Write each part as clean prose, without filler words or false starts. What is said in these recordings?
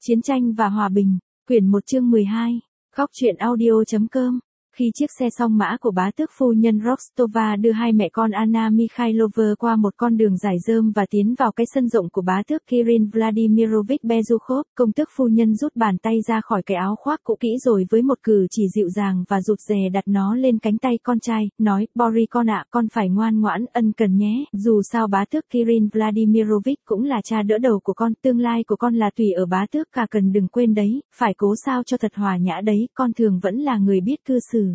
Chiến tranh và hòa bình, quyển 1 chương 12, góc truyện audio.com. Khi chiếc xe song mã của bá tước phu nhân Rostova đưa hai mẹ con Anna Mikhailova qua một con đường dài rơm và tiến vào cái sân rộng của bá tước Kirill Vladimirovich Bezukhov, công tước phu nhân rút bàn tay ra khỏi cái áo khoác cũ kỹ rồi với một cử chỉ dịu dàng và rụt rè đặt nó lên cánh tay con trai, nói, Boris con ạ, con phải ngoan ngoãn, ân cần nhé, dù sao bá tước Kirill Vladimirovich cũng là cha đỡ đầu của con, tương lai của con là tùy ở bá tước cả, cần đừng quên đấy, phải cố sao cho thật hòa nhã đấy, con thường vẫn là người biết cư xử.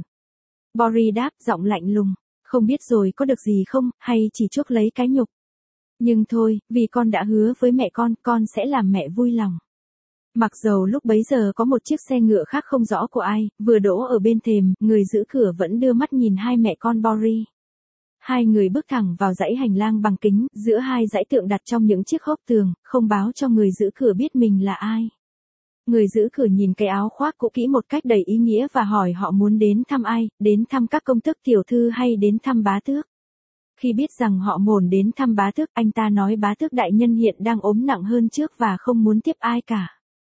Boris đáp, giọng lạnh lùng, không biết rồi có được gì không, hay chỉ chuốc lấy cái nhục. Nhưng thôi, vì con đã hứa với mẹ con sẽ làm mẹ vui lòng. Mặc dầu lúc bấy giờ có một chiếc xe ngựa khác không rõ của ai, vừa đỗ ở bên thềm, người giữ cửa vẫn đưa mắt nhìn hai mẹ con Boris. Hai người bước thẳng vào dãy hành lang bằng kính, giữa hai dãy tượng đặt trong những chiếc hốc tường, không báo cho người giữ cửa biết mình là ai. Người giữ cửa nhìn cái áo khoác cũ kỹ một cách đầy ý nghĩa và hỏi họ muốn đến thăm ai, đến thăm các công tước tiểu thư hay đến thăm bá tước. Khi biết rằng họ muốn đến thăm bá tước, anh ta nói bá tước đại nhân hiện đang ốm nặng hơn trước và không muốn tiếp ai cả.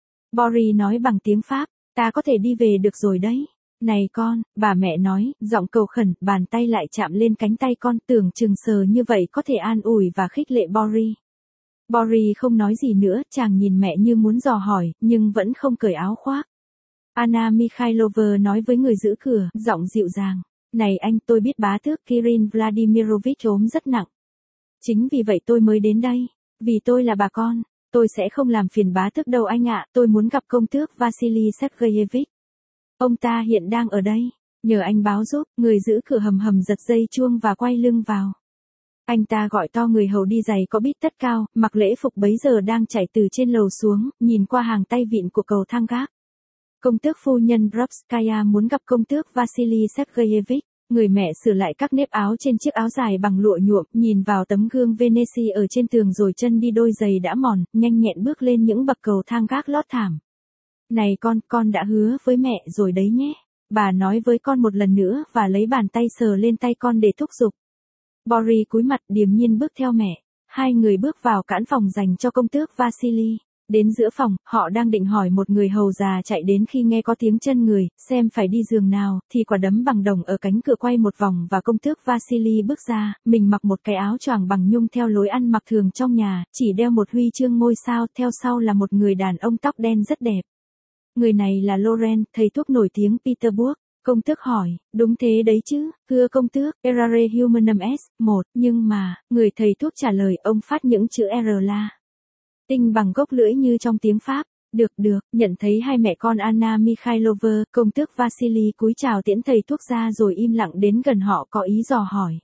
Boris nói bằng tiếng Pháp, ta có thể đi về được rồi đấy. Này con, bà mẹ nói, giọng cầu khẩn, bàn tay lại chạm lên cánh tay con, tưởng chừng sờ như vậy có thể an ủi và khích lệ Boris. Boris không nói gì nữa, chàng nhìn mẹ như muốn dò hỏi, nhưng vẫn không cởi áo khoác. Anna Mikhailova nói với người giữ cửa, giọng dịu dàng. Này anh, tôi biết bá tước Kirill Vladimirovich ốm rất nặng. Chính vì vậy tôi mới đến đây. Vì tôi là bà con, tôi sẽ không làm phiền bá tước đâu anh ạ, tôi muốn gặp công tước Vasily Sergeyevich. Ông ta hiện đang ở đây, nhờ anh báo giúp, người giữ cửa hầm hầm giật dây chuông và quay lưng vào. Anh ta gọi to người hầu đi giày có bít tất cao, mặc lễ phục bấy giờ đang chạy từ trên lầu xuống, nhìn qua hàng tay vịn của cầu thang gác. Công tước phu nhân Drovskaya muốn gặp công tước Vasily Sergeyevich. Người mẹ sửa lại các nếp áo trên chiếc áo dài bằng lụa nhuộm, nhìn vào tấm gương Venice ở trên tường rồi chân đi đôi giày đã mòn, nhanh nhẹn bước lên những bậc cầu thang gác lót thảm. Này con đã hứa với mẹ rồi đấy nhé. Bà nói với con một lần nữa và lấy bàn tay sờ lên tay con để thúc giục. Boris cúi mặt điềm nhiên bước theo mẹ. Hai người bước vào cãn phòng dành cho công tước Vasily. Đến giữa phòng, họ đang định hỏi một người hầu già chạy đến khi nghe có tiếng chân người, xem phải đi giường nào, thì quả đấm bằng đồng ở cánh cửa quay một vòng và công tước Vasily bước ra, mình mặc một cái áo choàng bằng nhung theo lối ăn mặc thường trong nhà, chỉ đeo một huy chương ngôi sao, theo sau là một người đàn ông tóc đen rất đẹp. Người này là Loren, thầy thuốc nổi tiếng Peterburg. Công tước hỏi, đúng thế đấy chứ, thưa công tước, Errare Humanum S1, nhưng mà, người thầy thuốc trả lời, ông phát những chữ R la tinh bằng gốc lưỡi như trong tiếng Pháp. Được, nhận thấy hai mẹ con Anna Mikhailova, công tước Vasily cúi chào tiễn thầy thuốc ra rồi im lặng đến gần họ có ý dò hỏi.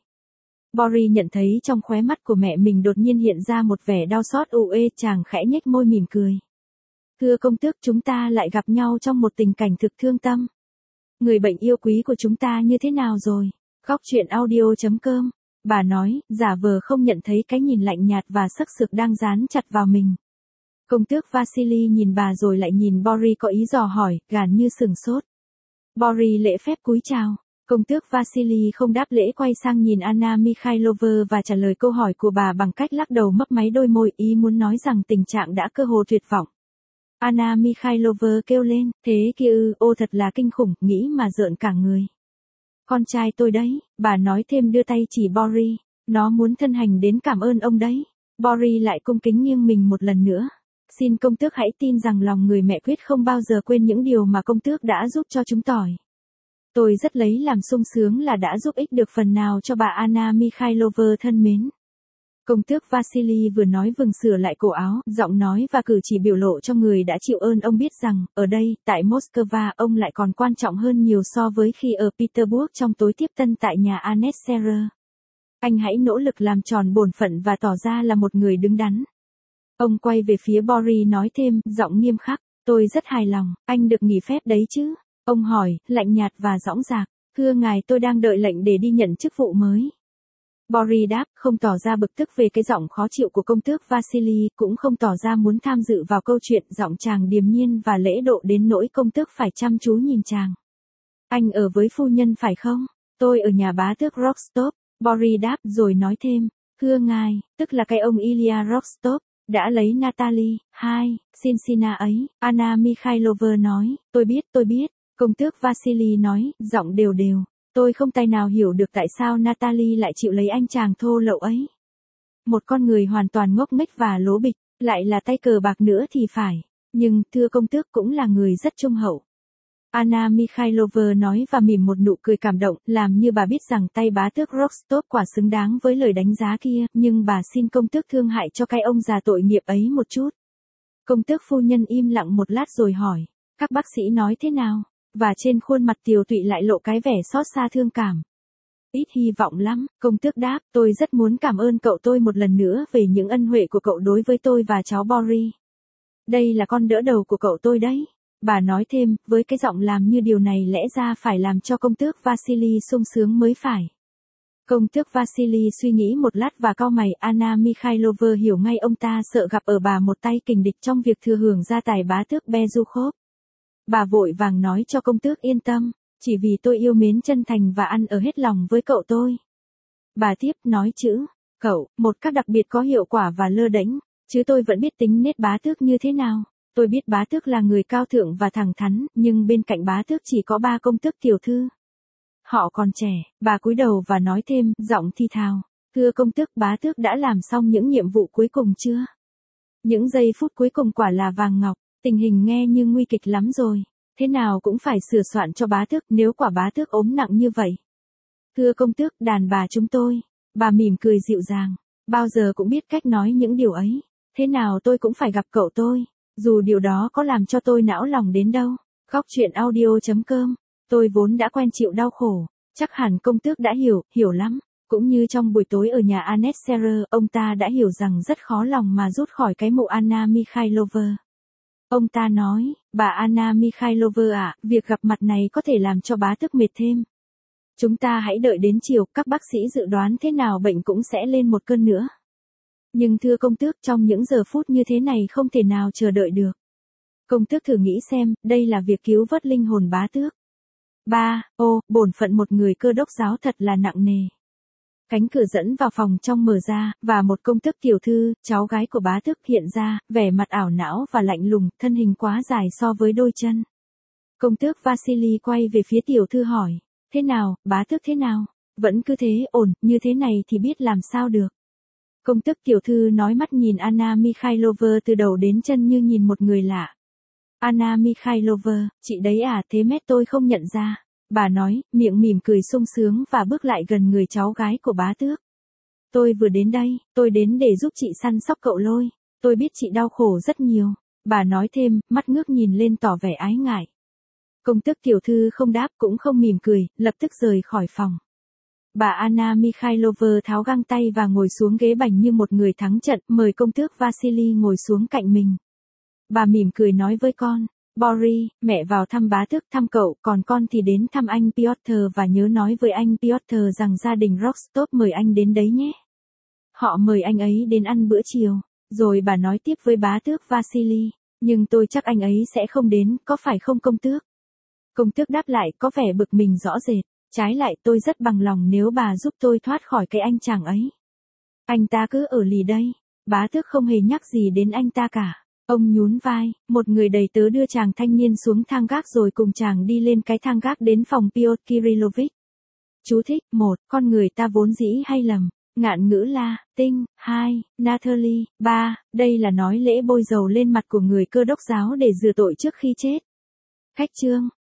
Boris nhận thấy trong khóe mắt của mẹ mình đột nhiên hiện ra một vẻ đau xót chàng khẽ nhếch môi mỉm cười. Thưa công tước, chúng ta lại gặp nhau trong một tình cảnh thực thương tâm. Người bệnh yêu quý của chúng ta như thế nào rồi? Góc truyện audio.com. Bà nói, giả vờ không nhận thấy cái nhìn lạnh nhạt và sắc sược đang dán chặt vào mình. Công tước Vasily nhìn bà rồi lại nhìn Boris có ý dò hỏi, gàn như sửng sốt. Boris lễ phép cúi chào. Công tước Vasily không đáp lễ quay sang nhìn Anna Mikhailova và trả lời câu hỏi của bà bằng cách lắc đầu mấp máy đôi môi, ý muốn nói rằng tình trạng đã cơ hồ tuyệt vọng. Anna Mikhailova kêu lên, thế kia thật là kinh khủng, nghĩ mà rợn cả người. Con trai tôi đấy, bà nói thêm đưa tay chỉ Boris, nó muốn thân hành đến cảm ơn ông đấy. Boris lại cung kính nghiêng mình một lần nữa. Xin công tước hãy tin rằng lòng người mẹ quyết không bao giờ quên những điều mà công tước đã giúp cho chúng tỏi. Tôi rất lấy làm sung sướng là đã giúp ích được phần nào cho bà Anna Mikhailova thân mến. Công tước Vasily vừa nói vừa sửa lại cổ áo, giọng nói và cử chỉ biểu lộ cho người đã chịu ơn ông biết rằng, ở đây, tại Moscow, ông lại còn quan trọng hơn nhiều so với khi ở Peterburg trong tối tiếp tân tại nhà Annette Serrer. Anh hãy nỗ lực làm tròn bổn phận và tỏ ra là một người đứng đắn. Ông quay về phía Boris nói thêm, giọng nghiêm khắc, tôi rất hài lòng, anh được nghỉ phép đấy chứ? Ông hỏi, lạnh nhạt và dõng dạc, thưa ngài tôi đang đợi lệnh để đi nhận chức vụ mới. Boris đáp, không tỏ ra bực tức về cái giọng khó chịu của công tước Vasily, cũng không tỏ ra muốn tham dự vào câu chuyện, giọng chàng điềm nhiên và lễ độ đến nỗi công tước phải chăm chú nhìn chàng. Anh ở với phu nhân phải không? Tôi ở nhà bá tước Rostov. Boris đáp rồi nói thêm, thưa ngài, tức là cái ông Ilya Rostov. Đã lấy Natalie, 2, Cincinnati ấy, Anna Mikhailova nói, tôi biết, công tước Vasily nói, giọng đều đều, tôi không tài nào hiểu được tại sao Natalie lại chịu lấy anh chàng thô lậu ấy. Một con người hoàn toàn ngốc nghếch và lố bịch, lại là tay cờ bạc nữa thì phải, nhưng, thưa công tước cũng là người rất trung hậu. Anna Mikhailova nói và mỉm một nụ cười cảm động, làm như bà biết rằng tay bá tước Rostov quả xứng đáng với lời đánh giá kia, nhưng bà xin công tước thương hại cho cái ông già tội nghiệp ấy một chút. Công tước phu nhân im lặng một lát rồi hỏi, các bác sĩ nói thế nào? Và trên khuôn mặt tiều tụy lại lộ cái vẻ xót xa thương cảm. Ít hy vọng lắm, công tước đáp, tôi rất muốn cảm ơn cậu tôi một lần nữa về những ân huệ của cậu đối với tôi và cháu Boris. Đây là con đỡ đầu của cậu tôi đấy. Bà nói thêm, với cái giọng làm như điều này lẽ ra phải làm cho công tước Vasily sung sướng mới phải. Công tước Vasily suy nghĩ một lát và cau mày, Anna Mikhailova hiểu ngay ông ta sợ gặp ở bà một tay kình địch trong việc thừa hưởng gia tài bá tước Bezukhov. Bà vội vàng nói cho công tước yên tâm, chỉ vì tôi yêu mến chân thành và ăn ở hết lòng với cậu tôi. Bà tiếp nói chữ, cậu, một cách đặc biệt có hiệu quả và lơ đễnh, chứ tôi vẫn biết tính nết bá tước như thế nào. Tôi biết bá tước là người cao thượng và thẳng thắn, nhưng bên cạnh bá tước chỉ có 3 công tước tiểu thư. Họ còn trẻ, bà cúi đầu và nói thêm, giọng thi thào, thưa công tước, bá tước đã làm xong những nhiệm vụ cuối cùng chưa? Những giây phút cuối cùng quả là vàng ngọc, tình hình nghe như nguy kịch lắm rồi, thế nào cũng phải sửa soạn cho bá tước nếu quả bá tước ốm nặng như vậy. Thưa công tước, đàn bà chúng tôi, bà mỉm cười dịu dàng, bao giờ cũng biết cách nói những điều ấy, thế nào tôi cũng phải gặp cậu tôi. Dù điều đó có làm cho tôi não lòng đến đâu. Góc chuyện audio.com. Tôi vốn đã quen chịu đau khổ. Chắc hẳn công tước đã hiểu lắm. Cũng như trong buổi tối ở nhà Annette Serrer, ông ta đã hiểu rằng rất khó lòng mà rút khỏi cái mộ Anna Mikhailova. Ông ta nói, bà Anna Mikhailova ạ, việc gặp mặt này có thể làm cho bá tước mệt thêm. Chúng ta hãy đợi đến chiều, các bác sĩ dự đoán thế nào bệnh cũng sẽ lên một cơn nữa. Nhưng thưa công tước, trong những giờ phút như thế này không thể nào chờ đợi được. Công tước thử nghĩ xem, đây là việc cứu vớt linh hồn bá tước. Bổn phận một người cơ đốc giáo thật là nặng nề. Cánh cửa dẫn vào phòng trong mở ra, và một công tước tiểu thư, cháu gái của bá tước hiện ra, vẻ mặt ảo não và lạnh lùng, thân hình quá dài so với đôi chân. Công tước Vasily quay về phía tiểu thư hỏi, thế nào, bá tước thế nào? Vẫn cứ thế, ổn, như thế này thì biết làm sao được. Công tước tiểu thư nói mắt nhìn Anna Mikhailova từ đầu đến chân như nhìn một người lạ. Anna Mikhailova, chị đấy à, thế mét tôi không nhận ra. Bà nói, miệng mỉm cười sung sướng và bước lại gần người cháu gái của bá tước. Tôi vừa đến đây, tôi đến để giúp chị săn sóc cậu Lôi. Tôi biết chị đau khổ rất nhiều. Bà nói thêm, mắt ngước nhìn lên tỏ vẻ ái ngại. Công tước tiểu thư không đáp cũng không mỉm cười, lập tức rời khỏi phòng. Bà Anna Mikhailova tháo găng tay và ngồi xuống ghế bành như một người thắng trận, mời công tước Vasily ngồi xuống cạnh mình. Bà mỉm cười nói với con, Boris, mẹ vào thăm bá tước, thăm cậu, còn con thì đến thăm anh Piotr và nhớ nói với anh Piotr rằng gia đình Rostov mời anh đến đấy nhé. Họ mời anh ấy đến ăn bữa chiều, rồi bà nói tiếp với bá tước Vasily, nhưng tôi chắc anh ấy sẽ không đến, có phải không công tước? Công tước đáp lại có vẻ bực mình rõ rệt. Trái lại tôi rất bằng lòng nếu bà giúp tôi thoát khỏi cái anh chàng ấy. Anh ta cứ ở lì đây. Bá tước không hề nhắc gì đến anh ta cả. Ông nhún vai, một người đầy tớ đưa chàng thanh niên xuống thang gác rồi cùng chàng đi lên cái thang gác đến phòng Piotr Kirillovich. Chú thích, 1. Con người ta vốn dĩ hay lầm. Ngạn ngữ la, tinh, 2. Natalie, 3. Đây là nói lễ bôi dầu lên mặt của người cơ đốc giáo để rửa tội trước khi chết. Khách chương.